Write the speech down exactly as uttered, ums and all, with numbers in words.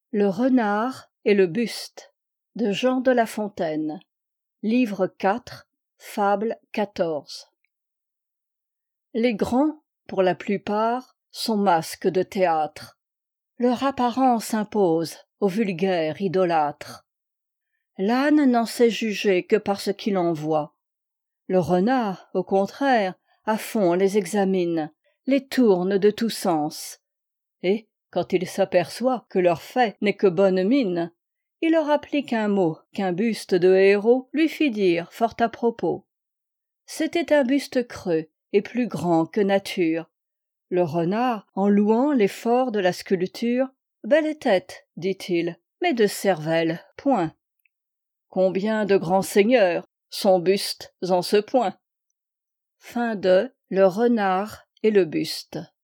Le renard et le buste de Jean de La Fontaine. Livre quatre, fable quatorze. Les grands, pour la plupart, sont masques de théâtre. Leur apparence impose aux vulgaires idolâtres. L'âne n'en sait juger que par ce qu'il en voit. Le renard, au contraire, à fond les examine, les tourne de tous sens. Et, quand il s'aperçoit que leur fait n'est que bonne mine, il leur applique un mot qu'un buste de héros lui fit dire fort à propos. C'était un buste creux et plus grand que nature. Le renard, en louant l'effort de la sculpture, « Belle tête, dit-il, mais de cervelle, point. Combien de grands seigneurs sont bustes en ce point. » Fin de Le renard et le buste.